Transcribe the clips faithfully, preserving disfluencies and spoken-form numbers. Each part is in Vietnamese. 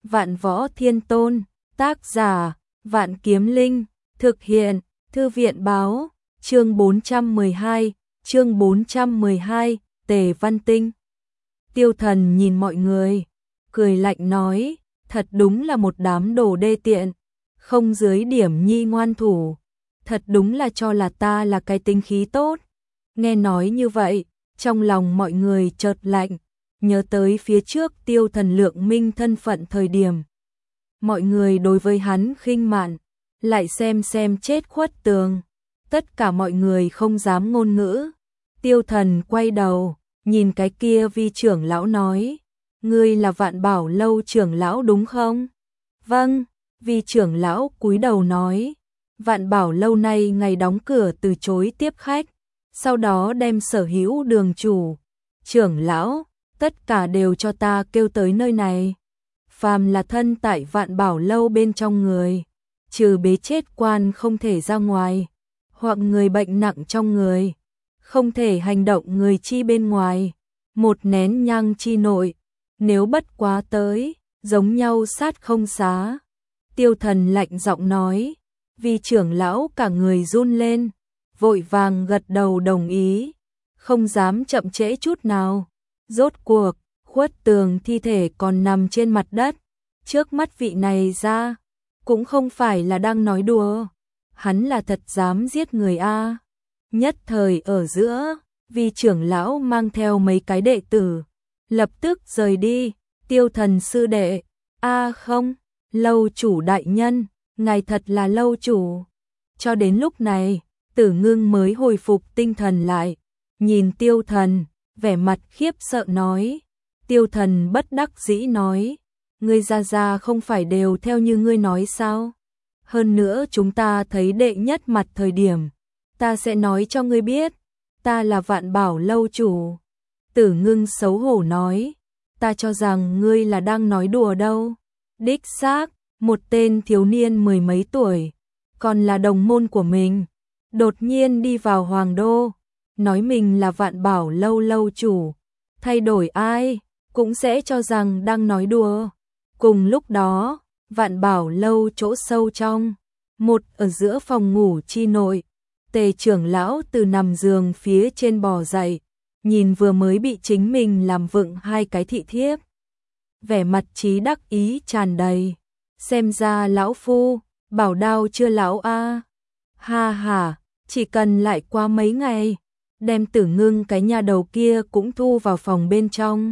Vạn Võ Thiên Tôn, tác giả, Vạn Kiếm Linh, thực hiện, Thư viện báo, chương bốn trăm mười hai, chương bốn trăm mười hai, Tề Văn Tinh. Tiêu Thần nhìn mọi người, cười lạnh nói, thật đúng là một đám đồ đê tiện, không dưới điểm nhi ngoan thủ, thật đúng là cho là ta là cái tính khí tốt. Nghe nói như vậy, trong lòng mọi người chợt lạnh, nhớ tới phía trước Tiêu Thần lượng minh thân phận thời điểm. Mọi người đối với hắn khinh mạn, lại xem xem chết khuất tường. Tất cả mọi người không dám ngôn ngữ. Tiêu Thần quay đầu, nhìn cái kia Vi trưởng lão nói, ngươi là Vạn Bảo Lâu trưởng lão đúng không? Vâng, Vi trưởng lão cúi đầu nói, Vạn Bảo Lâu nay ngày đóng cửa từ chối tiếp khách, sau đó đem sở hữu đường chủ, trưởng lão, tất cả đều cho ta kêu tới nơi này. Phàm là thân tại Vạn Bảo Lâu bên trong người, trừ bế chết quan không thể ra ngoài, hoặc người bệnh nặng trong người, không thể hành động người chi bên ngoài, một nén nhang chi nội, nếu bất quá tới, giống nhau sát không xá. Tiêu Thần lạnh giọng nói, Vi trưởng lão cả người run lên, vội vàng gật đầu đồng ý, không dám chậm trễ chút nào. Rốt cuộc, khuất tường thi thể còn nằm trên mặt đất, trước mắt vị này ra, cũng không phải là đang nói đùa, hắn là thật dám giết người a. Nhất thời ở giữa, Vi trưởng lão mang theo mấy cái đệ tử, lập tức rời đi. Tiêu Thần sư đệ, a không, lâu chủ đại nhân, ngài thật là lâu chủ. Cho đến lúc này, Tử Ngưng mới hồi phục tinh thần lại, nhìn Tiêu Thần, vẻ mặt khiếp sợ nói. Tiêu Thần bất đắc dĩ nói, ngươi ra ra không phải đều theo như ngươi nói sao? Hơn nữa chúng ta thấy đệ nhất mặt thời điểm, ta sẽ nói cho ngươi biết, ta là Vạn Bảo Lâu chủ. Tử Ngưng xấu hổ nói, ta cho rằng ngươi là đang nói đùa đâu. Đích xác, một tên thiếu niên mười mấy tuổi, còn là đồng môn của mình, đột nhiên đi vào Hoàng Đô, nói mình là Vạn Bảo Lâu lâu chủ, thay đổi ai cũng sẽ cho rằng đang nói đùa. Cùng lúc đó, Vạn Bảo Lâu chỗ sâu trong, một ở giữa phòng ngủ chi nội, Tề trưởng lão từ nằm giường phía trên bò dậy, nhìn vừa mới bị chính mình làm vựng hai cái thị thiếp, vẻ mặt trí đắc ý tràn đầy, xem ra lão phu, bảo đao chưa lão a. Ha ha, chỉ cần lại qua mấy ngày, đem Tử Ngưng cái nhà đầu kia cũng thu vào phòng bên trong.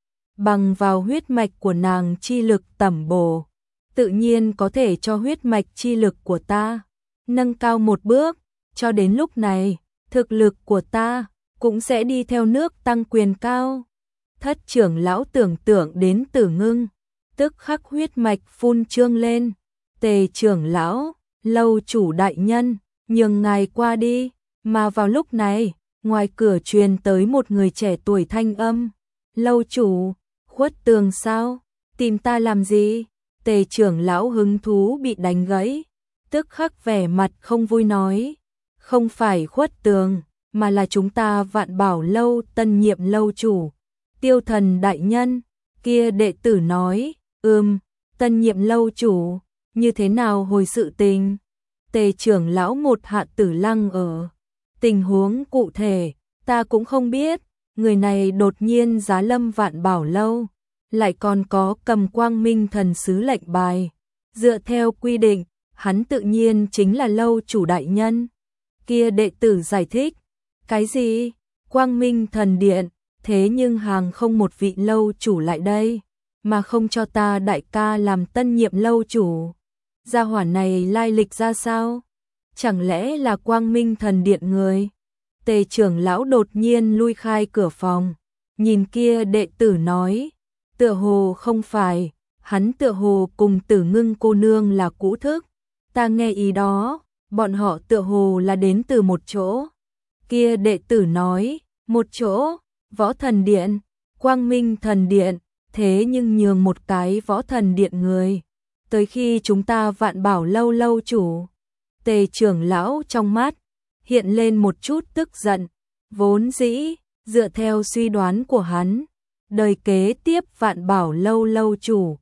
Bằng vào huyết mạch của nàng chi lực tẩm bổ, tự nhiên có thể cho huyết mạch chi lực của ta nâng cao một bước, cho đến lúc này, thực lực của ta cũng sẽ đi theo nước tăng quyền cao. Thất trưởng lão tưởng tượng đến Tử Ngưng, tức khắc huyết mạch phun trương lên. Tề trưởng lão, lâu chủ đại nhân, nhường ngài qua đi. Mà vào lúc này, ngoài cửa truyền tới một người trẻ tuổi thanh âm, lâu chủ, khuất tường sao, tìm ta làm gì? Tề trưởng lão hứng thú bị đánh gãy, tức khắc vẻ mặt không vui nói, không phải khuất tường, mà là chúng ta Vạn Bảo Lâu tân nhiệm lâu chủ, Tiêu Thần đại nhân. Kia đệ tử nói, ừm, tân nhiệm lâu chủ, như thế nào hồi sự tình? Tề trưởng lão một hạ tử lăng ở, tình huống cụ thể, ta cũng không biết, người này đột nhiên giá lâm Vạn Bảo Lâu, lại còn có cầm Quang Minh thần sứ lệnh bài, dựa theo quy định, hắn tự nhiên chính là lâu chủ đại nhân. Kia đệ tử giải thích, cái gì? Quang Minh thần điện, thế nhưng hàng không một vị lâu chủ lại đây, mà không cho ta đại ca làm tân nhiệm lâu chủ. Gia hỏa này lai lịch ra sao? Chẳng lẽ là Quang Minh thần điện người? Tề trưởng lão đột nhiên lui khai cửa phòng, nhìn kia đệ tử nói, tựa hồ không phải, hắn tựa hồ cùng Tử Ngưng cô nương là cũ thức, ta nghe ý đó, bọn họ tựa hồ là đến từ một chỗ. Kia đệ tử nói, một chỗ, Võ Thần Điện, Quang Minh Thần Điện, thế nhưng nhường một cái Võ Thần Điện người, tới khi chúng ta Vạn Bảo Lâu lâu chủ. Tề trưởng lão trong mắt hiện lên một chút tức giận, vốn dĩ, dựa theo suy đoán của hắn, đời kế tiếp Vạn Bảo Lâu lâu chủ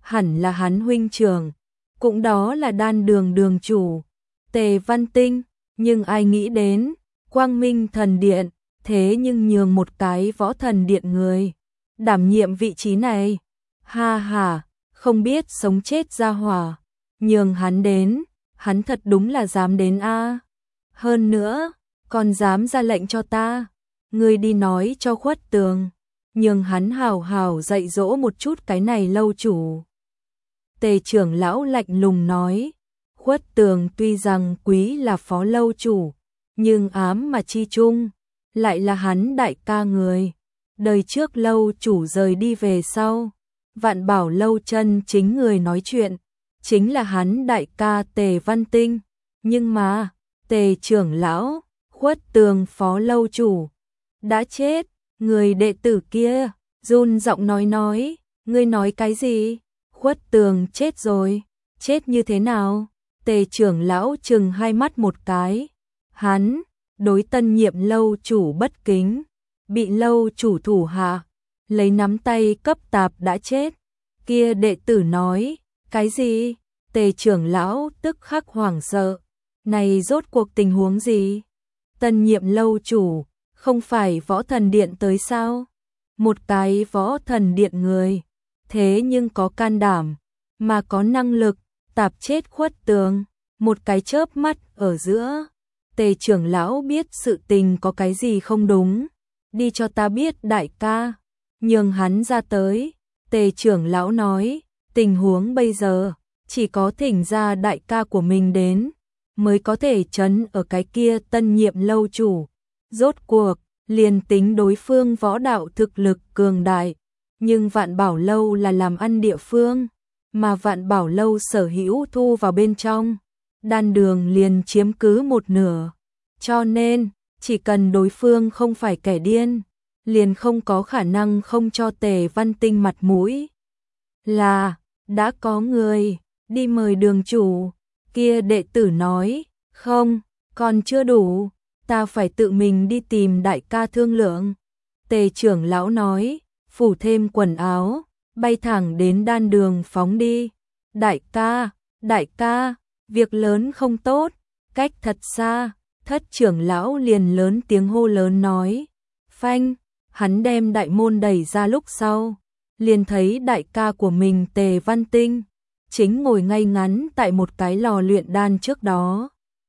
hẳn là hắn huynh trưởng, cũng đó là đan đường đường chủ, Tề Văn Tinh, nhưng ai nghĩ đến, Quang Minh Thần Điện, thế nhưng nhường một cái Võ Thần Điện người, đảm nhiệm vị trí này, ha ha, không biết sống chết ra hỏa, nhường hắn đến, hắn thật đúng là dám đến a. Hơn nữa, còn dám ra lệnh cho ta, ngươi đi nói cho Khuất Tường, nhường hắn hào hào dạy dỗ một chút cái này lâu chủ. Tề trưởng lão lạnh lùng nói, Khuất Tường tuy rằng quý là phó lâu chủ, nhưng ám mà chi chung, lại là hắn đại ca người. Đời trước lâu chủ rời đi về sau, Vạn Bảo lâu chân chính người nói chuyện, chính là hắn đại ca Tề Văn Tinh. Nhưng mà, Tề trưởng lão, Khuất Tường phó lâu chủ, đã chết, người đệ tử kia, run giọng nói nói, ngươi nói cái gì? Khuất Tường chết rồi, chết như thế nào? Tề trưởng lão chừng hai mắt một cái, hắn, đối tân nhiệm lâu chủ bất kính, bị lâu chủ thủ hạ, lấy nắm tay cấp tạp đã chết. Kia đệ tử nói, cái gì? Tề trưởng lão tức khắc hoảng sợ, này rốt cuộc tình huống gì? Tân nhiệm lâu chủ, không phải Võ Thần Điện tới sao? Một cái Võ Thần Điện người, thế nhưng có can đảm, mà có năng lực, tạp chết Khuất Tường, một cái chớp mắt ở giữa. Tề trưởng lão biết sự tình có cái gì không đúng, đi cho ta biết đại ca, nhường hắn ra tới. Tề trưởng lão nói, tình huống bây giờ, chỉ có thỉnh ra đại ca của mình đến, mới có thể trấn ở cái kia tân nhiệm lâu chủ. Rốt cuộc, liền tính đối phương võ đạo thực lực cường đại, nhưng Vạn Bảo lâu là làm ăn địa phương, mà Vạn Bảo lâu sở hữu thu vào bên trong, đan đường liền chiếm cứ một nửa. Cho nên, chỉ cần đối phương không phải kẻ điên, liền không có khả năng không cho Tề Văn Tinh mặt mũi. Là, đã có người, đi mời đường chủ, kia đệ tử nói, không, còn chưa đủ, ta phải tự mình đi tìm đại ca thương lượng. Tề trưởng lão nói, phủ thêm quần áo, bay thẳng đến đan đường phóng đi. Đại ca, đại ca, việc lớn không tốt, cách thật xa, thất trưởng lão liền lớn tiếng hô lớn nói. Phanh, hắn đem đại môn đẩy ra lúc sau, liền thấy đại ca của mình Tề Văn Tinh, chính ngồi ngay ngắn tại một cái lò luyện đan trước đó.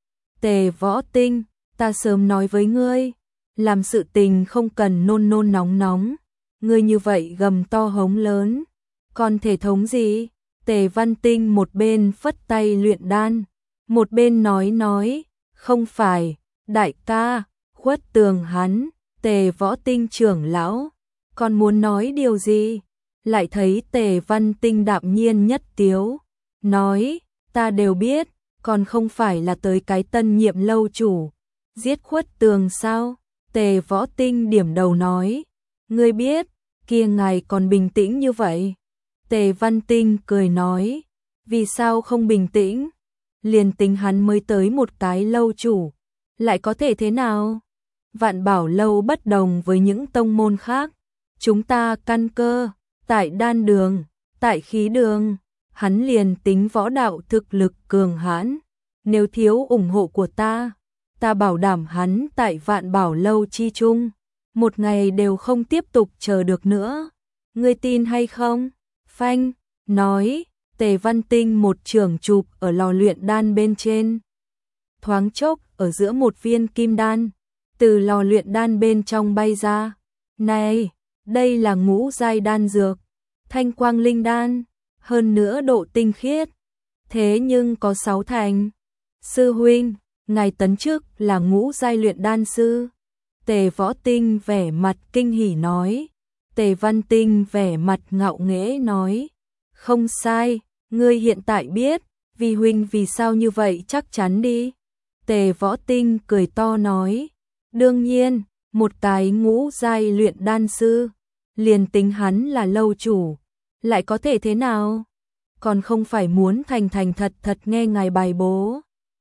Tề Võ Tinh, ta sớm nói với ngươi, làm sự tình không cần nôn nôn nóng nóng, ngươi như vậy gầm to hống lớn, còn thể thống gì? Tề Văn Tinh một bên phất tay luyện đan, một bên nói nói, không phải, đại ca, Khuất Tường hắn, Tề Võ Tinh trưởng lão, còn muốn nói điều gì? Lại thấy Tề Văn Tinh đạm nhiên nhất tiếu, nói, ta đều biết, còn không phải là tới cái tân nhiệm lâu chủ, giết Khuất Tường sao? Tề Võ Tinh điểm đầu nói, ngươi biết, kia ngài còn bình tĩnh như vậy. Tề Văn Tinh cười nói, vì sao không bình tĩnh? Liền tính hắn mới tới một cái lâu chủ, lại có thể thế nào? Vạn Bảo lâu bất đồng với những tông môn khác, chúng ta căn cơ, tại đan đường, tại khí đường, hắn liền tính võ đạo thực lực cường hãn, nếu thiếu ủng hộ của ta, ta bảo đảm hắn tại Vạn Bảo lâu chi chung, một ngày đều không tiếp tục chờ được nữa. Ngươi tin hay không? Phanh, nói, Tề Văn Tinh một trường chụp ở lò luyện đan bên trên. Thoáng chốc ở giữa một viên kim đan, từ lò luyện đan bên trong bay ra. Này, đây là ngũ giai đan dược, thanh quang linh đan, hơn nữa độ tinh khiết. Thế nhưng có sáu thành. Sư huynh, ngài tấn chức là ngũ giai luyện đan sư. Tề Võ Tinh vẻ mặt kinh hỉ nói. Tề Văn Tinh vẻ mặt ngạo nghễ nói. Không sai, ngươi hiện tại biết, vì huynh vì sao như vậy chắc chắn đi. Tề Võ Tinh cười to nói. Đương nhiên, một cái ngũ giai luyện đan sư, liền tính hắn là lâu chủ, lại có thể thế nào? Còn không phải muốn thành thành thật thật nghe ngài bài bố.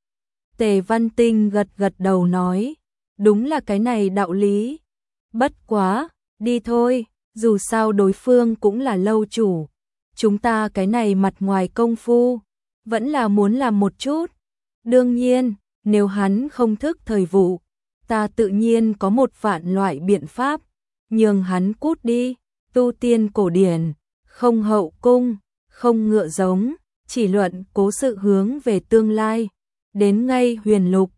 Tề Văn Tinh gật gật đầu nói, đúng là cái này đạo lý. Bất quá, đi thôi, dù sao đối phương cũng là lâu chủ, chúng ta cái này mặt ngoài công phu, vẫn là muốn làm một chút. Đương nhiên, nếu hắn không thức thời vụ, ta tự nhiên có một vạn loại biện pháp, nhường hắn cút đi, tu tiên cổ điển, không hậu cung, không ngựa giống, chỉ luận cố sự hướng về tương lai, đến ngay huyền lục,